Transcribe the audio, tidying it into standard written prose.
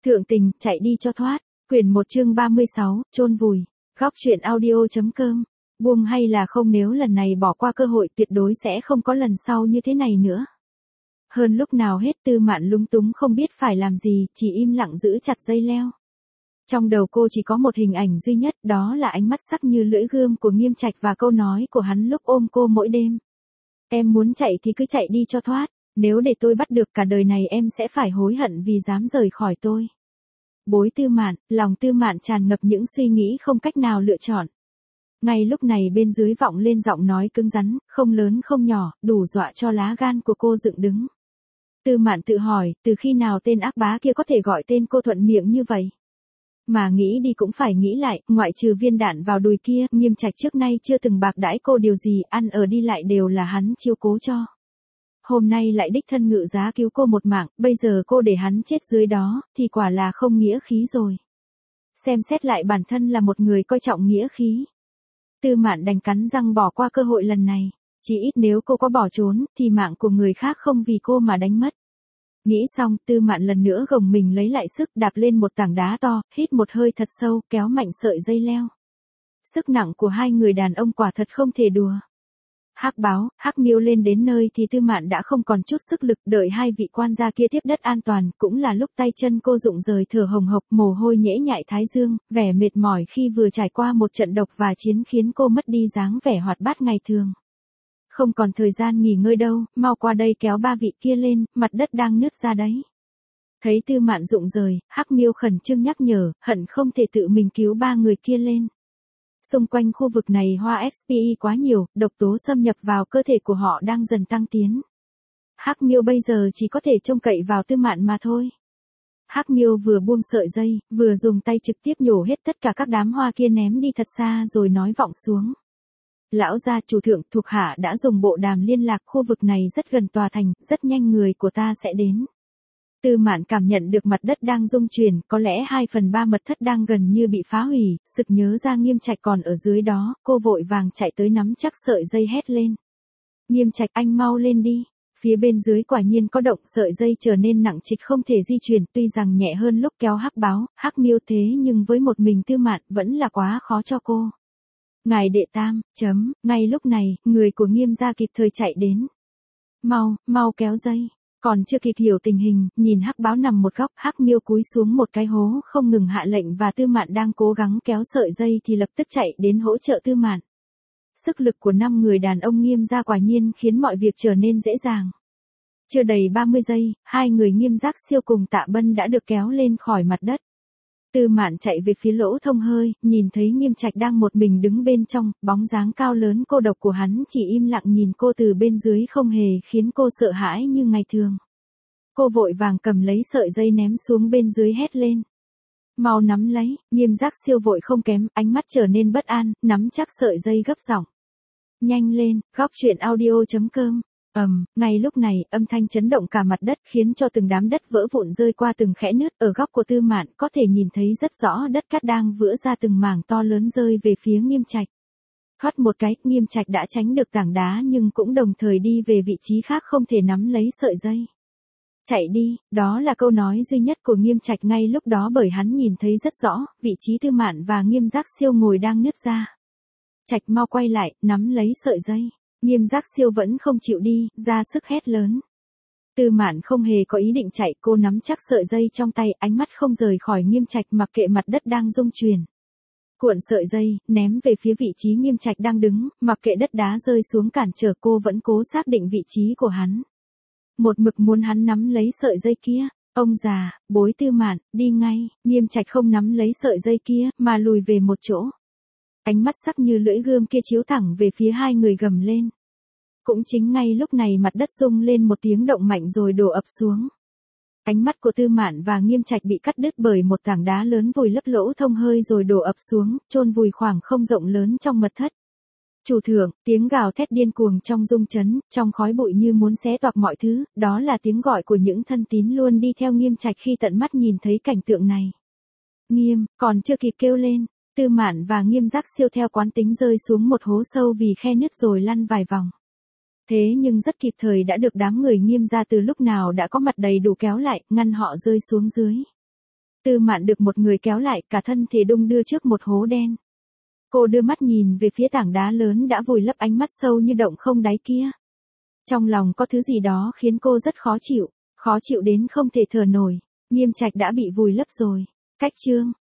Thượng tình, chạy đi cho thoát. Quyển 1 chương 36, chôn vùi. Góc truyện audio.com. Buông hay là không, nếu lần này bỏ qua cơ hội tuyệt đối sẽ không có lần sau như thế này nữa. Hơn lúc nào hết Tư Mạn lúng túng không biết phải làm gì, chỉ im lặng giữ chặt dây leo. Trong đầu cô chỉ có một hình ảnh duy nhất, đó là ánh mắt sắc như lưỡi gươm của Nghiêm Trạch và câu nói của hắn lúc ôm cô mỗi đêm. Em muốn chạy thì cứ chạy đi cho thoát, nếu để tôi bắt được cả đời này em sẽ phải hối hận vì dám rời khỏi tôi. Bối Tư Mạn, lòng Tư Mạn tràn ngập những suy nghĩ không cách nào lựa chọn. Ngay lúc này bên dưới vọng lên giọng nói cứng rắn, không lớn không nhỏ, đủ dọa cho lá gan của cô dựng đứng. Tư Mạn tự hỏi, từ khi nào tên ác bá kia có thể gọi tên cô thuận miệng như vậy? Mà nghĩ đi cũng phải nghĩ lại, ngoại trừ viên đạn vào đùi kia, Nghiêm Trạch trước nay chưa từng bạc đãi cô điều gì, ăn ở đi lại đều là hắn chiếu cố cho. Hôm nay lại đích thân ngự giá cứu cô một mạng, bây giờ cô để hắn chết dưới đó, thì quả là không nghĩa khí rồi. Xem xét lại bản thân là một người coi trọng nghĩa khí. Tư Mạn đành cắn răng bỏ qua cơ hội lần này, chỉ ít nếu cô có bỏ trốn, thì mạng của người khác không vì cô mà đánh mất. Nghĩ xong, Tư Mạn lần nữa gồng mình lấy lại sức, đạp lên một tảng đá to, hít một hơi thật sâu, kéo mạnh sợi dây leo. Sức nặng của hai người đàn ông quả thật không thể đùa. Hắc Báo, Hắc Miêu lên đến nơi thì Tư Mạn đã không còn chút sức lực, đợi hai vị quan gia kia tiếp đất an toàn, cũng là lúc tay chân cô rụng rời thở hồng hộc, mồ hôi nhễ nhại thái dương, vẻ mệt mỏi khi vừa trải qua một trận độc và chiến khiến cô mất đi dáng vẻ hoạt bát ngày thường. Không còn thời gian nghỉ ngơi đâu, mau qua đây kéo ba vị kia lên, mặt đất đang nứt ra đấy. Thấy Tư Mạn rụng rời, Hắc Miêu khẩn trương nhắc nhở, hận không thể tự mình cứu ba người kia lên. Xung quanh khu vực này hoa SPI quá nhiều, độc tố xâm nhập vào cơ thể của họ đang dần tăng tiến. Hắc Miêu bây giờ chỉ có thể trông cậy vào Tư Mạn mà thôi. Hắc Miêu vừa buông sợi dây, vừa dùng tay trực tiếp nhổ hết tất cả các đám hoa kia ném đi thật xa rồi nói vọng xuống. Lão gia chủ thượng, thuộc hạ đã dùng bộ đàm liên lạc, khu vực này rất gần tòa thành, rất nhanh người của ta sẽ đến. Tư Mạn cảm nhận được mặt đất đang rung chuyển, có lẽ 2/3 mật thất đang gần như bị phá hủy, sực nhớ ra Nghiêm Trạch còn ở dưới đó, cô vội vàng chạy tới nắm chắc sợi dây hét lên. Nghiêm Trạch, anh mau lên đi. Phía bên dưới quả nhiên có động, sợi dây trở nên nặng trịch không thể di chuyển, tuy rằng nhẹ hơn lúc kéo Hắc Báo, Hắc Miêu thế nhưng với một mình Tư Mạn vẫn là quá khó cho cô. Ngài đệ tam, ngay lúc này, người của Nghiêm gia kịp thời chạy đến. Mau kéo dây. Còn chưa kịp hiểu tình hình, nhìn Hắc Báo nằm một góc, Hắc Miêu cúi xuống một cái hố không ngừng hạ lệnh và Tư Mạn đang cố gắng kéo sợi dây thì lập tức chạy đến hỗ trợ Tư Mạn. Sức lực của 5 người đàn ông Nghiêm gia quả nhiên khiến mọi việc trở nên dễ dàng. Chưa đầy 30 giây, hai người Nghiêm Giác Siêu cùng Tạ Bân đã được kéo lên khỏi mặt đất. Tư Mạn chạy về phía lỗ thông hơi, nhìn thấy Nghiêm Trạch đang một mình đứng bên trong, bóng dáng cao lớn cô độc của hắn chỉ im lặng nhìn cô từ bên dưới không hề khiến cô sợ hãi như ngày thường. Cô vội vàng cầm lấy sợi dây ném xuống bên dưới hét lên. Mau nắm lấy, Nghiêm Giác Siêu vội không kém, ánh mắt trở nên bất an, nắm chắc sợi dây gấp giọng. Nhanh lên, góc truyện audio.com. Ngay lúc này, âm thanh chấn động cả mặt đất khiến cho từng đám đất vỡ vụn rơi qua từng khẽ nứt, ở góc của Tư Mạn có thể nhìn thấy rất rõ đất cát đang vỡ ra từng mảng to lớn rơi về phía Nghiêm Trạch. Thoát một cái, Nghiêm Trạch đã tránh được tảng đá nhưng cũng đồng thời đi về vị trí khác không thể nắm lấy sợi dây. Chạy đi, đó là câu nói duy nhất của Nghiêm Trạch ngay lúc đó bởi hắn nhìn thấy rất rõ, vị trí Tư Mạn và Nghiêm Giác Siêu ngồi đang nứt ra. Trạch mau quay lại, nắm lấy sợi dây. Nghiêm Giác Siêu vẫn không chịu đi, ra sức hét lớn. Tư Mạn không hề có ý định chạy, cô nắm chắc sợi dây trong tay, ánh mắt không rời khỏi Nghiêm Trạch mặc kệ mặt đất đang rung chuyển. Cuộn sợi dây, ném về phía vị trí Nghiêm Trạch đang đứng, mặc kệ đất đá rơi xuống cản trở cô vẫn cố xác định vị trí của hắn. Một mực muốn hắn nắm lấy sợi dây kia. Ông già, bối Tư Mạn, đi ngay. Nghiêm Trạch không nắm lấy sợi dây kia, mà lùi về một chỗ. Ánh mắt sắc như lưỡi gươm kia chiếu thẳng về phía hai người gầm lên. Cũng chính ngay lúc này mặt đất rung lên một tiếng động mạnh rồi đổ ập xuống. Ánh mắt của Tư Mạn và Nghiêm Trạch bị cắt đứt bởi một tảng đá lớn vùi lấp lỗ thông hơi rồi đổ ập xuống, chôn vùi khoảng không rộng lớn trong mật thất. Chủ thượng, tiếng gào thét điên cuồng trong rung chấn, trong khói bụi như muốn xé toạc mọi thứ, đó là tiếng gọi của những thân tín luôn đi theo Nghiêm Trạch khi tận mắt nhìn thấy cảnh tượng này. Nghiêm, còn chưa kịp kêu lên. Tư Mạn và Nghiêm Giác Siêu theo quán tính rơi xuống một hố sâu vì khe nứt rồi lăn vài vòng. Thế nhưng rất kịp thời đã được đám người Nghiêm gia từ lúc nào đã có mặt đầy đủ kéo lại, ngăn họ rơi xuống dưới. Tư Mạn được một người kéo lại, cả thân thể đung đưa trước một hố đen. Cô đưa mắt nhìn về phía tảng đá lớn đã vùi lấp ánh mắt sâu như động không đáy kia. Trong lòng có thứ gì đó khiến cô rất khó chịu đến không thể thở nổi. Nghiêm Trạch đã bị vùi lấp rồi. Cách chương